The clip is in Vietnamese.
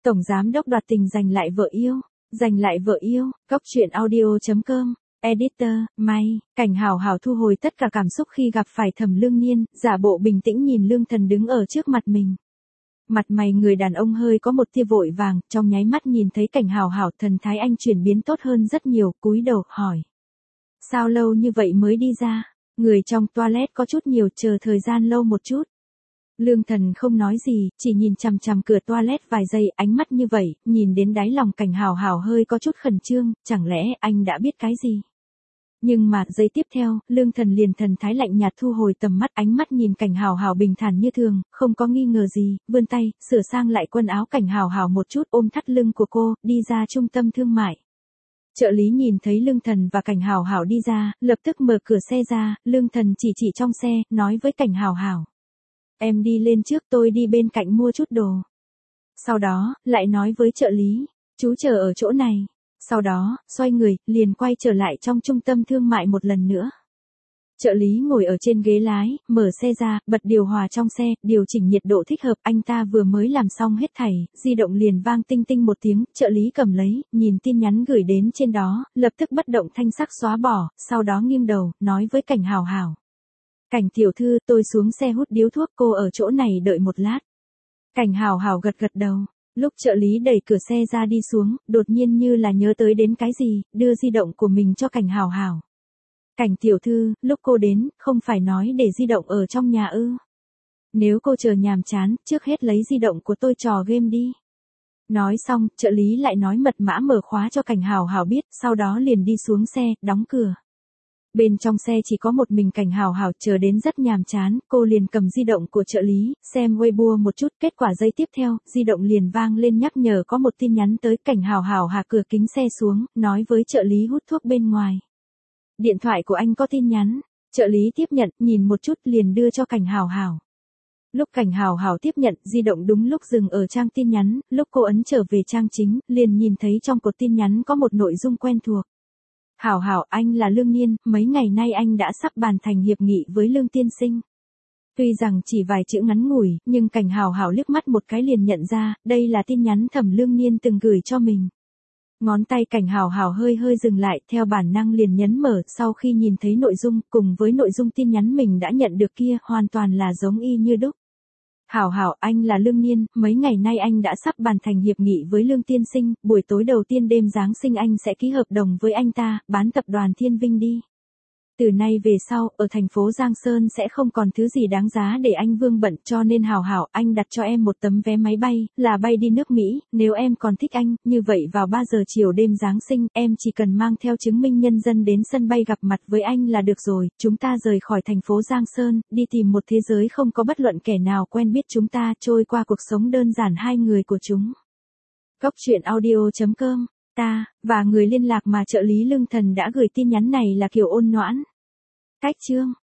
Tổng giám đốc đoạt tình giành lại vợ yêu. Giành lại vợ yêu, Cóc truyện audio.com. Editor, May, Cảnh Hảo Hảo thu hồi tất cả cảm xúc khi gặp phải Thẩm Lương Niên, giả bộ bình tĩnh nhìn Lương Thần đứng ở trước mặt mình. Mặt mày người đàn ông hơi có một tia vội vàng, trong nháy mắt nhìn thấy Cảnh Hảo Hảo, thần thái anh chuyển biến tốt hơn rất nhiều, cúi đầu hỏi. Sao lâu như vậy mới đi ra? Người trong toilet có chút nhiều, chờ thời gian lâu một chút. Lương Thần không nói gì, chỉ nhìn chằm chằm cửa toilet vài giây, ánh mắt như vậy, nhìn đến đáy lòng Cảnh Hảo Hảo hơi có chút khẩn trương, chẳng lẽ anh đã biết cái gì? Nhưng mà, giây tiếp theo, Lương Thần liền thần thái lạnh nhạt thu hồi tầm mắt, ánh mắt nhìn Cảnh Hảo Hảo bình thản như thường, không có nghi ngờ gì, vươn tay, sửa sang lại quần áo Cảnh Hảo Hảo một chút, ôm thắt lưng của cô, đi ra trung tâm thương mại. Trợ lý nhìn thấy Lương Thần và Cảnh Hảo Hảo đi ra, lập tức mở cửa xe ra, Lương Thần chỉ trong xe, nói với Cảnh Hảo Hảo. Em đi lên trước, tôi đi bên cạnh mua chút đồ. Sau đó, lại nói với trợ lý, chú chờ ở chỗ này. Sau đó, xoay người, liền quay trở lại trong trung tâm thương mại một lần nữa. Trợ lý ngồi ở trên ghế lái, mở xe ra, bật điều hòa trong xe, điều chỉnh nhiệt độ thích hợp, anh ta vừa mới làm xong hết thảy, di động liền vang tinh tinh một tiếng, trợ lý cầm lấy, nhìn tin nhắn gửi đến trên đó, lập tức bất động thanh sắc xóa bỏ, sau đó nghiêng đầu, nói với Cảnh Hảo Hảo. Cảnh tiểu thư, tôi xuống xe hút điếu thuốc, cô ở chỗ này đợi một lát. Cảnh Hảo Hảo gật đầu. Lúc trợ lý đẩy cửa xe ra đi xuống, đột nhiên như là nhớ tới đến cái gì, đưa di động của mình cho Cảnh Hảo Hảo. Cảnh tiểu thư, lúc cô đến, không phải nói để di động ở trong nhà ư? Nếu cô chờ nhàm chán, trước hết lấy di động của tôi trò game đi. Nói xong, trợ lý lại nói mật mã mở khóa cho Cảnh Hảo Hảo biết, sau đó liền đi xuống xe, đóng cửa. Bên trong xe chỉ có một mình Cảnh Hảo Hảo, chờ đến rất nhàm chán, cô liền cầm di động của trợ lý, xem Weibo một chút, kết quả giây tiếp theo, di động liền vang lên nhắc nhở có một tin nhắn tới. Cảnh Hảo Hảo hạ cửa kính xe xuống, nói với trợ lý hút thuốc bên ngoài. Điện thoại của anh có tin nhắn, trợ lý tiếp nhận, nhìn một chút liền đưa cho Cảnh Hảo Hảo. Lúc Cảnh Hảo Hảo tiếp nhận, di động đúng lúc dừng ở trang tin nhắn, lúc cô ấn trở về trang chính, liền nhìn thấy trong cột tin nhắn có một nội dung quen thuộc. Hảo Hảo, anh là Lương Niên, mấy ngày nay anh đã sắp bàn thành hiệp nghị với Lương tiên sinh. Tuy rằng chỉ vài chữ ngắn ngủi, nhưng Cảnh Hảo Hảo liếc mắt một cái liền nhận ra, đây là tin nhắn Thẩm Lương Niên từng gửi cho mình. Ngón tay Cảnh Hảo Hảo hơi dừng lại, theo bản năng liền nhấn mở, sau khi nhìn thấy nội dung, cùng với nội dung tin nhắn mình đã nhận được kia, hoàn toàn là giống y như đúc. Hảo Hảo, anh là Lương Niên, mấy ngày nay anh đã sắp bàn thành hiệp nghị với Lương tiên sinh, buổi tối đầu tiên đêm Giáng sinh anh sẽ ký hợp đồng với anh ta, bán tập đoàn Thiên Vinh đi. Từ nay về sau, ở thành phố Giang Sơn sẽ không còn thứ gì đáng giá để anh vương bận, cho nên Hảo Hảo, anh đặt cho em một tấm vé máy bay, là bay đi nước Mỹ, nếu em còn thích anh, như vậy vào 3 giờ chiều đêm Giáng sinh, em chỉ cần mang theo chứng minh nhân dân đến sân bay gặp mặt với anh là được rồi, chúng ta rời khỏi thành phố Giang Sơn, đi tìm một thế giới không có bất luận kẻ nào quen biết chúng ta, trôi qua cuộc sống đơn giản hai người của chúng. Cóc truyện audio.com. Ta, và người liên lạc mà trợ lý Lương Thần đã gửi tin nhắn này là kiểu ôn noãn. Cách chương.